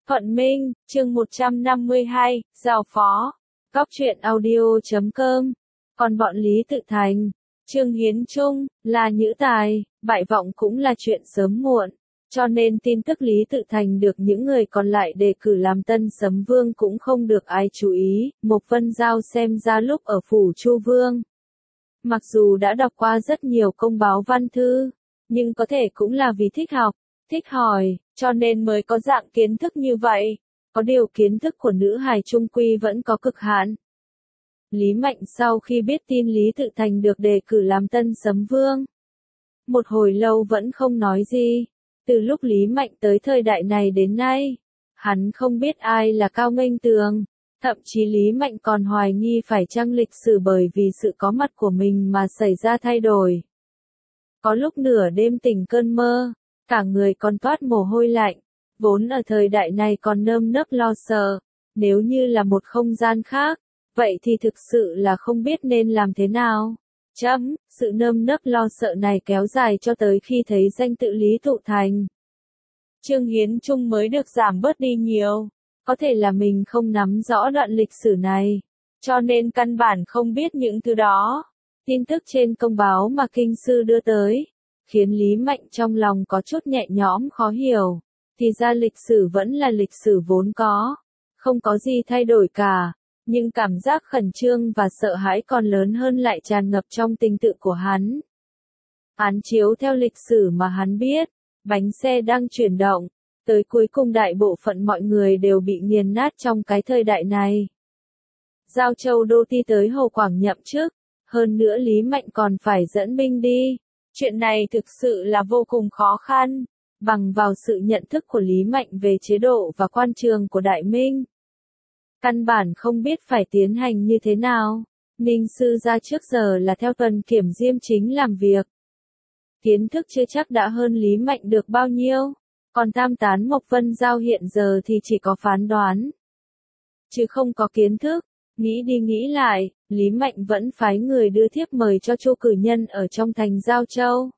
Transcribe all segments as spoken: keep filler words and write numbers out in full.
Thuận Minh, chương một trăm năm mươi hai, Giao phó. Góc truyện audio chấm com. Còn bọn Lý Tự Thành, Trương Hiến Trung, La Nhữ Tài, bại vọng cũng là chuyện sớm muộn. Cho nên tin tức Lý Tự Thành được những người còn lại đề cử làm tân Sấm Vương cũng không được ai chú ý. Mộc Vân Giao xem ra lúc ở phủ Chu Vương, mặc dù đã đọc qua rất nhiều công báo văn thư, nhưng có thể cũng là vì thích học, thích hỏi, cho nên mới có dạng kiến thức như vậy. Có điều kiến thức của nữ hài trung quy vẫn có cực hạn. Lý Mạnh sau khi biết tin Lý Tự Thành được đề cử làm tân Sấm Vương, một hồi lâu vẫn không nói gì. Từ lúc Lý Mạnh tới thời đại này đến nay, hắn không biết ai là Cao Nghênh Tường. Thậm chí Lý Mạnh còn hoài nghi phải chăng lịch sử bởi vì sự có mặt của mình mà xảy ra thay đổi. Có lúc nửa đêm tỉnh cơn mơ, cả người còn toát mồ hôi lạnh, vốn ở thời đại này còn nơm nớp lo sợ, nếu như là một không gian khác, vậy thì thực sự là không biết nên làm thế nào. Chấm, sự nơm nớp lo sợ này kéo dài cho tới khi thấy danh tự Lý Tự Thành. Trương Hiến Trung mới được giảm bớt đi nhiều. Có thể là mình không nắm rõ đoạn lịch sử này, cho nên căn bản không biết những thứ đó. Tin tức trên công báo mà kinh sư đưa tới, khiến Lý Mạnh trong lòng có chút nhẹ nhõm khó hiểu. Thì ra lịch sử vẫn là lịch sử vốn có, không có gì thay đổi cả. Nhưng cảm giác khẩn trương và sợ hãi còn lớn hơn lại tràn ngập trong tình tự của hắn. Án chiếu theo lịch sử mà hắn biết, bánh xe đang chuyển động. Tới cuối cùng đại bộ phận mọi người đều bị nghiền nát trong cái thời đại này. Giao Châu Đô Ti tới Hồ Quảng nhậm chức, hơn nữa Lý Mạnh còn phải dẫn binh đi. Chuyện này thực sự là vô cùng khó khăn, bằng vào sự nhận thức của Lý Mạnh về chế độ và quan trường của Đại Minh. Căn bản không biết phải tiến hành như thế nào. Ninh Sư gia trước giờ là theo tuần kiểm diêm chính làm việc. Kiến thức chưa chắc đã hơn Lý Mạnh được bao nhiêu. Còn tam tán Mộc Vân Giao hiện giờ thì chỉ có phán đoán, chứ không có kiến thức. Nghĩ đi nghĩ lại, Lý Mạnh vẫn phái người đưa thiếp mời cho Chu Cử Nhân ở trong thành Giao Châu.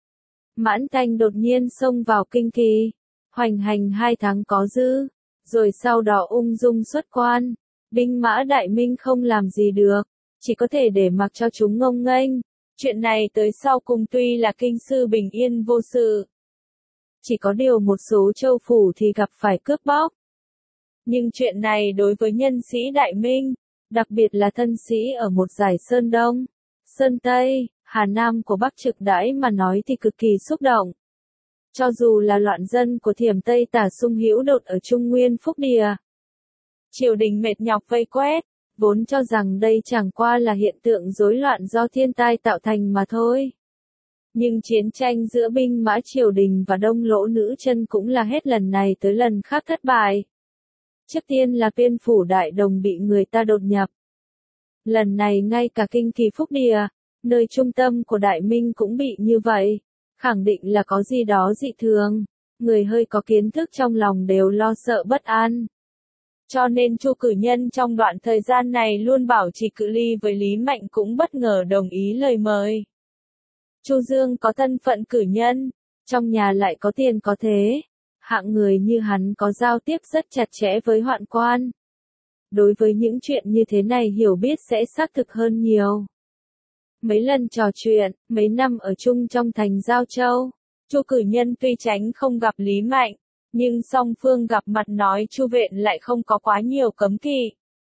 Mãn Thanh đột nhiên xông vào Kinh Kỳ, hoành hành hai tháng có dư, rồi sau đó ung dung xuất quan. Binh mã Đại Minh không làm gì được, chỉ có thể để mặc cho chúng ngông nghênh. Chuyện này tới sau cùng tuy là kinh sư bình yên vô sự, chỉ có điều một số châu phủ thì gặp phải cướp bóc. Nhưng chuyện này đối với nhân sĩ Đại Minh, đặc biệt là thân sĩ ở một dải Sơn Đông, Sơn Tây, Hà Nam của Bắc Trực Đãi mà nói thì cực kỳ xúc động. Cho dù là loạn dân của Thiểm Tây Tả Sung hữu đột ở Trung Nguyên Phúc Địa, triều đình mệt nhọc vây quét, vốn cho rằng đây chẳng qua là hiện tượng rối loạn do thiên tai tạo thành mà thôi. Nhưng chiến tranh giữa binh mã triều đình và Đông Lỗ nữ chân cũng là hết lần này tới lần khác thất bại. Trước tiên là Tuyên phủ Đại Đồng bị người ta đột nhập. Lần này ngay cả Kinh Kỳ Phúc Địa, nơi trung tâm của Đại Minh cũng bị như vậy. Khẳng định là có gì đó dị thường. Người hơi có kiến thức trong lòng đều lo sợ bất an. Cho nên Chu Cử Nhân trong đoạn thời gian này luôn bảo trì cự ly với Lý Mạnh cũng bất ngờ đồng ý lời mời. Chu Dương có thân phận cử nhân, trong nhà lại có tiền có thế. Hạng người như hắn có giao tiếp rất chặt chẽ với hoạn quan. Đối với những chuyện như thế này hiểu biết sẽ xác thực hơn nhiều. Mấy lần trò chuyện, mấy năm ở chung trong thành Giao Châu, Chu Cử Nhân tuy tránh không gặp Lý Mạnh, nhưng song phương gặp mặt nói Chu Vệ lại không có quá nhiều cấm kỵ.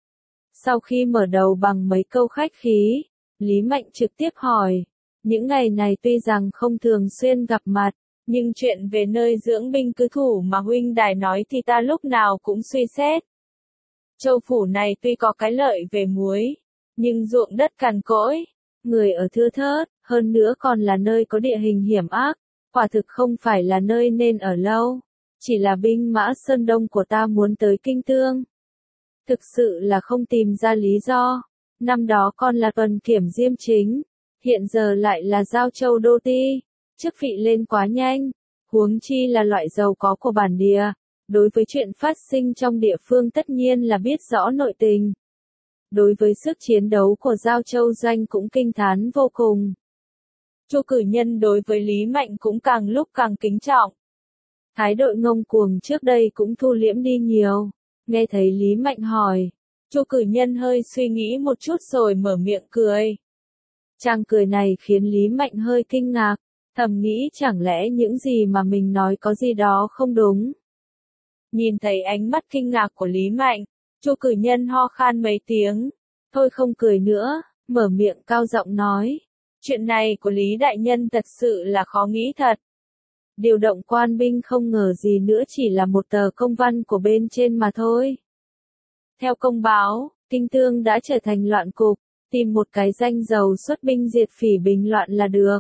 Sau khi mở đầu bằng mấy câu khách khí, Lý Mạnh trực tiếp hỏi. Những ngày này tuy rằng không thường xuyên gặp mặt, nhưng chuyện về nơi dưỡng binh cứ thủ mà huynh đài nói thì ta lúc nào cũng suy xét. Châu phủ này tuy có cái lợi về muối, nhưng ruộng đất cằn cỗi, người ở thưa thớt, hơn nữa còn là nơi có địa hình hiểm ác, quả thực không phải là nơi nên ở lâu. Chỉ là binh mã Sơn Đông của ta muốn tới Kinh Tương. Thực sự là không tìm ra lý do. Năm đó con là tuần kiểm diêm chính, hiện giờ lại là Giao Châu Đô Ti, chức vị lên quá nhanh, huống chi là loại giàu có của bản địa, đối với chuyện phát sinh trong địa phương tất nhiên là biết rõ nội tình. Đối với sức chiến đấu của Giao Châu Doanh cũng kinh thán vô cùng. Chu Cử Nhân đối với Lý Mạnh cũng càng lúc càng kính trọng. Thái độ ngông cuồng trước đây cũng thu liễm đi nhiều. Nghe thấy Lý Mạnh hỏi, Chu cử nhân hơi suy nghĩ một chút rồi mở miệng cười. Chàng cười này khiến Lý Mạnh hơi kinh ngạc, thầm nghĩ chẳng lẽ những gì mà mình nói có gì đó không đúng. Nhìn thấy ánh mắt kinh ngạc của Lý Mạnh, Chu cử nhân ho khan mấy tiếng, thôi không cười nữa, mở miệng cao giọng nói, chuyện này của Lý đại nhân thật sự là khó nghĩ thật. Điều động quan binh không ngờ gì nữa chỉ là một tờ công văn của bên trên mà thôi. Theo công báo, Kinh Tương đã trở thành loạn cục, tìm một cái danh giàu xuất binh diệt phỉ bình loạn là được.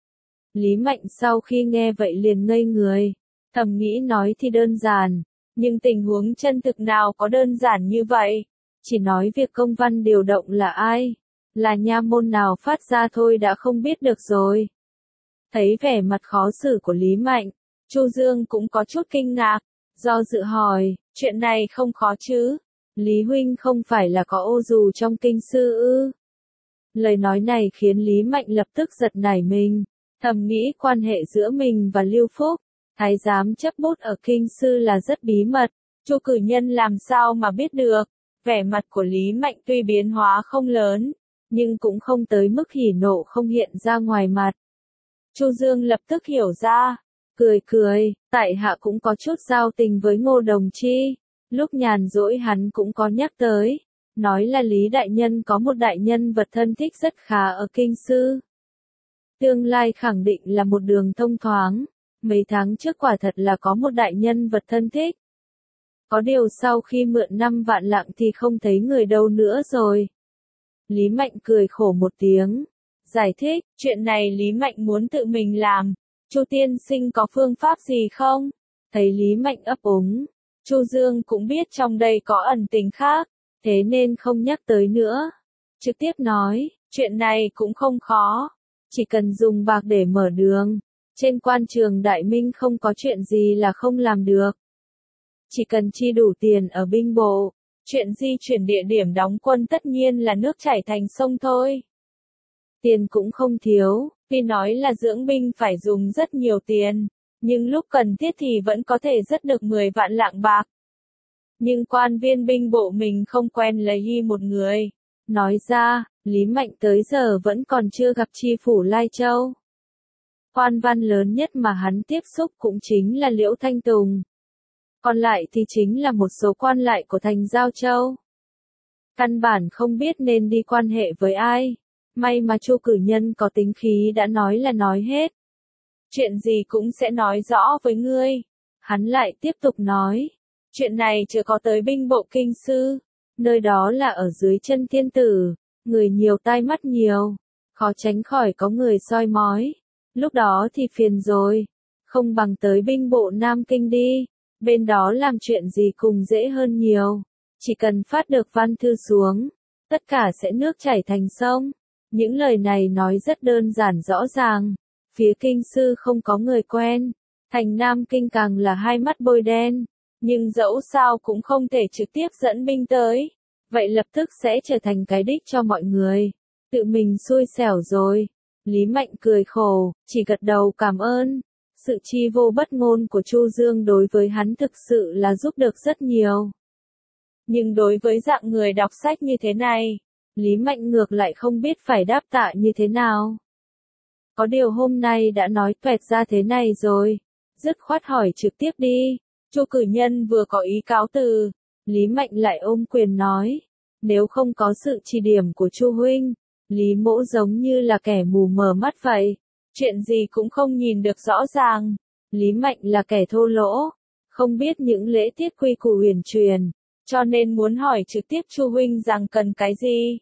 Lý Mạnh sau khi nghe vậy liền ngây người, thầm nghĩ nói thì đơn giản, nhưng tình huống chân thực nào có đơn giản như vậy, chỉ nói việc công văn điều động là ai, là nha môn nào phát ra thôi đã không biết được rồi. Thấy vẻ mặt khó xử của Lý Mạnh, Chu Dương cũng có chút kinh ngạc, do dự hỏi, chuyện này không khó chứ, Lý huynh không phải là có ô dù trong kinh sư ư? Lời nói này khiến Lý Mạnh lập tức giật nảy mình, thầm nghĩ quan hệ giữa mình và Lưu Phúc, thái giám chấp bút ở kinh sư là rất bí mật, Chu cử nhân làm sao mà biết được. Vẻ mặt của Lý Mạnh tuy biến hóa không lớn, nhưng cũng không tới mức hỉ nộ không hiện ra ngoài mặt. Chu Dương lập tức hiểu ra, cười cười, tại hạ cũng có chút giao tình với Ngô Đồng Chi, lúc nhàn rỗi hắn cũng có nhắc tới, nói là Lý đại nhân có một đại nhân vật thân thích rất khá ở kinh sư. Tương lai khẳng định là một đường thông thoáng, mấy tháng trước quả thật là có một đại nhân vật thân thích. Có điều sau khi mượn năm vạn lạng thì không thấy người đâu nữa rồi. Lý Mạnh cười khổ một tiếng, giải thích, chuyện này Lý Mạnh muốn tự mình làm, Chu tiên sinh có phương pháp gì không? Thấy Lý Mạnh ấp úng, Chu Dương cũng biết trong đây có ẩn tình khác, thế nên không nhắc tới nữa. Trực tiếp nói, chuyện này cũng không khó, chỉ cần dùng bạc để mở đường, trên quan trường Đại Minh không có chuyện gì là không làm được. Chỉ cần chi đủ tiền ở binh bộ, chuyện di chuyển địa điểm đóng quân tất nhiên là nước chảy thành sông thôi. Tiền cũng không thiếu, tuy nói là dưỡng binh phải dùng rất nhiều tiền, nhưng lúc cần thiết thì vẫn có thể rất được mười vạn lạng bạc. Nhưng quan viên binh bộ mình không quen lấy hy một người. Nói ra, Lý Mạnh tới giờ vẫn còn chưa gặp tri phủ Lai Châu. Quan văn lớn nhất mà hắn tiếp xúc cũng chính là Liễu Thanh Tùng. Còn lại thì chính là một số quan lại của thành Giao Châu. Căn bản không biết nên đi quan hệ với ai. May mà Chu cử nhân có tính khí đã nói là nói hết. Chuyện gì cũng sẽ nói rõ với ngươi. Hắn lại tiếp tục nói. Chuyện này chưa có tới binh bộ kinh sư. Nơi đó là ở dưới chân thiên tử. Người nhiều tai mắt nhiều. Khó tránh khỏi có người soi mói. Lúc đó thì phiền rồi. Không bằng tới binh bộ Nam Kinh đi. Bên đó làm chuyện gì cùng dễ hơn nhiều. Chỉ cần phát được văn thư xuống. Tất cả sẽ nước chảy thành sông. Những lời này nói rất đơn giản rõ ràng. Phía kinh sư không có người quen. Thành Nam Kinh càng là hai mắt bôi đen. Nhưng dẫu sao cũng không thể trực tiếp dẫn binh tới. Vậy lập tức sẽ trở thành cái đích cho mọi người. Tự mình xui xẻo rồi. Lý Mạnh cười khổ, chỉ gật đầu cảm ơn. Sự chi vô bất ngôn của Chu Dương đối với hắn thực sự là giúp được rất nhiều. Nhưng đối với dạng người đọc sách như thế này, Lý Mạnh ngược lại không biết phải đáp tạ như thế nào. Có điều hôm nay đã nói tuẹt ra thế này rồi, dứt khoát hỏi trực tiếp đi. Chu cử nhân vừa có ý cáo từ, Lý Mạnh lại ôm quyền nói, nếu không có sự chỉ điểm của Chu huynh, Lý Mỗ giống như là kẻ mù mờ mắt vậy, chuyện gì cũng không nhìn được rõ ràng. Lý Mạnh là kẻ thô lỗ, không biết những lễ tiết quy củ huyền truyền, cho nên muốn hỏi trực tiếp Chu huynh rằng cần cái gì.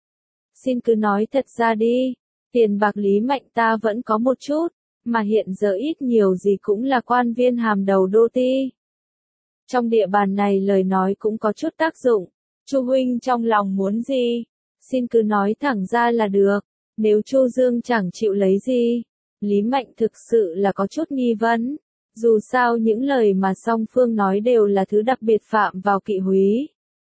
Xin cứ nói thật ra đi, tiền bạc Lý Mạnh ta vẫn có một chút, mà hiện giờ ít nhiều gì cũng là quan viên hàm đầu đô ti. Trong địa bàn này lời nói cũng có chút tác dụng, Chu huynh trong lòng muốn gì, xin cứ nói thẳng ra là được, nếu Chu Dương chẳng chịu lấy gì. Lý Mạnh thực sự là có chút nghi vấn, dù sao những lời mà song phương nói đều là thứ đặc biệt phạm vào kỵ húy.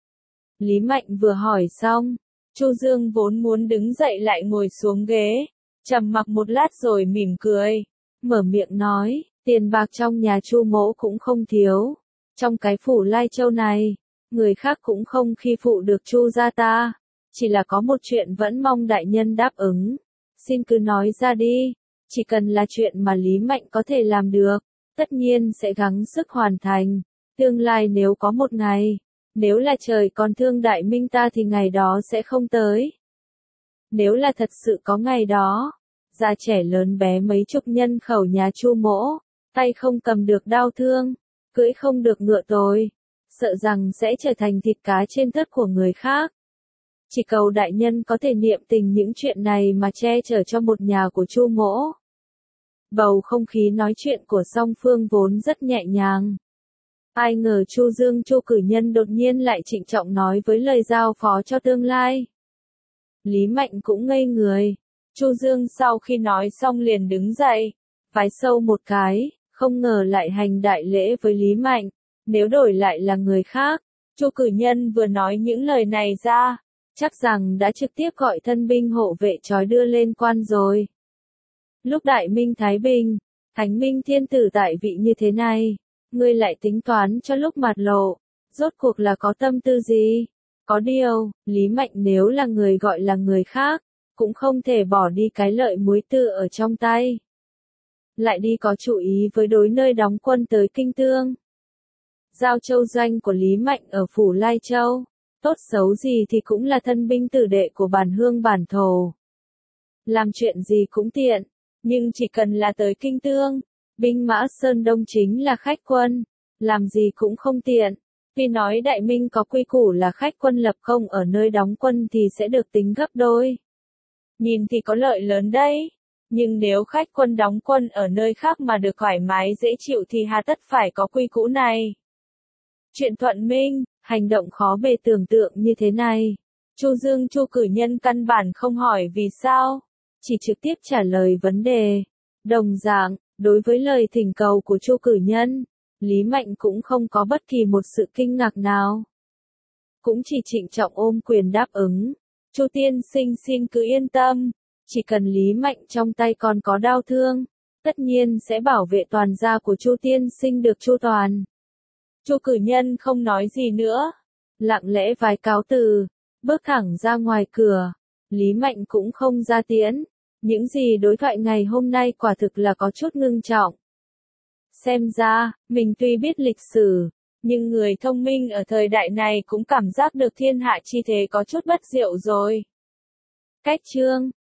Lý Mạnh vừa hỏi xong, Chu Dương vốn muốn đứng dậy lại ngồi xuống ghế, trầm mặc một lát rồi mỉm cười, mở miệng nói, Tiền bạc trong nhà Chu mỗ cũng không thiếu. Trong cái phủ Lai Châu này, người khác cũng không khi phụ được Chu gia ta. Chỉ là có một chuyện vẫn mong đại nhân đáp ứng. Xin cứ nói ra đi. Chỉ cần là chuyện mà Lý Mạnh có thể làm được, tất nhiên sẽ gắng sức hoàn thành. Tương lai nếu có một ngày, nếu là trời còn thương Đại Minh ta thì ngày đó sẽ không tới. Nếu là thật sự có ngày đó, già trẻ lớn bé mấy chục nhân khẩu nhà Chu mỗ, tay không cầm được đao thương, cưỡi không được ngựa tồi, sợ rằng sẽ trở thành thịt cá trên thớt của người khác. Chỉ cầu đại nhân có thể niệm tình những chuyện này mà che chở cho một nhà của Chu mỗ. Bầu không khí nói chuyện của song phương vốn rất nhẹ nhàng. Ai ngờ Chu Dương Chu cử nhân đột nhiên lại trịnh trọng nói với lời giao phó cho tương lai. Lý Mạnh cũng ngây người. Chu Dương sau khi nói xong liền đứng dậy, vái sâu một cái, không ngờ lại hành đại lễ với Lý Mạnh. Nếu đổi lại là người khác, Chu cử nhân vừa nói những lời này ra, chắc rằng đã trực tiếp gọi thân binh hộ vệ trói đưa lên quan rồi. Lúc Đại Minh Thái Bình, Thánh Minh Thiên Tử tại vị như thế này, ngươi lại tính toán cho lúc mặt lộ, rốt cuộc là có tâm tư gì? Có điều, Lý Mạnh nếu là người gọi là người khác, cũng không thể bỏ đi cái lợi muối tư ở trong tay. Lại đi có chú ý với đối nơi đóng quân tới Kinh Tương. Giao châu doanh của Lý Mạnh ở phủ Lai Châu, tốt xấu gì thì cũng là thân binh tử đệ của bản hương bản thổ. Làm chuyện gì cũng tiện, nhưng chỉ cần là tới Kinh Tương, binh mã Sơn Đông chính là khách quân, làm gì cũng không tiện. Vì nói Đại Minh có quy củ là khách quân lập công ở nơi đóng quân thì sẽ được tính gấp đôi. Nhìn thì có lợi lớn đấy, nhưng nếu khách quân đóng quân ở nơi khác mà được thoải mái dễ chịu thì hà tất phải có quy củ này. Chuyện thuận minh, hành động khó bề tưởng tượng như thế này. Chu Dương Chu cử nhân căn bản không hỏi vì sao, chỉ trực tiếp trả lời vấn đề. Đồng dạng, đối với lời thỉnh cầu của Chu cử nhân, Lý Mạnh cũng không có bất kỳ một sự kinh ngạc nào. Cũng chỉ trịnh trọng ôm quyền đáp ứng. Chu tiên sinh xin cứ yên tâm, chỉ cần Lý Mạnh trong tay còn có đao thương, tất nhiên sẽ bảo vệ toàn gia của Chu tiên sinh được chu toàn. Chu cử nhân không nói gì nữa, lặng lẽ vái cáo từ, bước thẳng ra ngoài cửa. Lý Mạnh cũng không ra tiễn. Những gì đối thoại ngày hôm nay quả thực là có chút ngưng trọng. Xem ra, mình tuy biết lịch sử, nhưng người thông minh ở thời đại này cũng cảm giác được thiên hạ chi thế có chút bất diệu rồi. Cách chương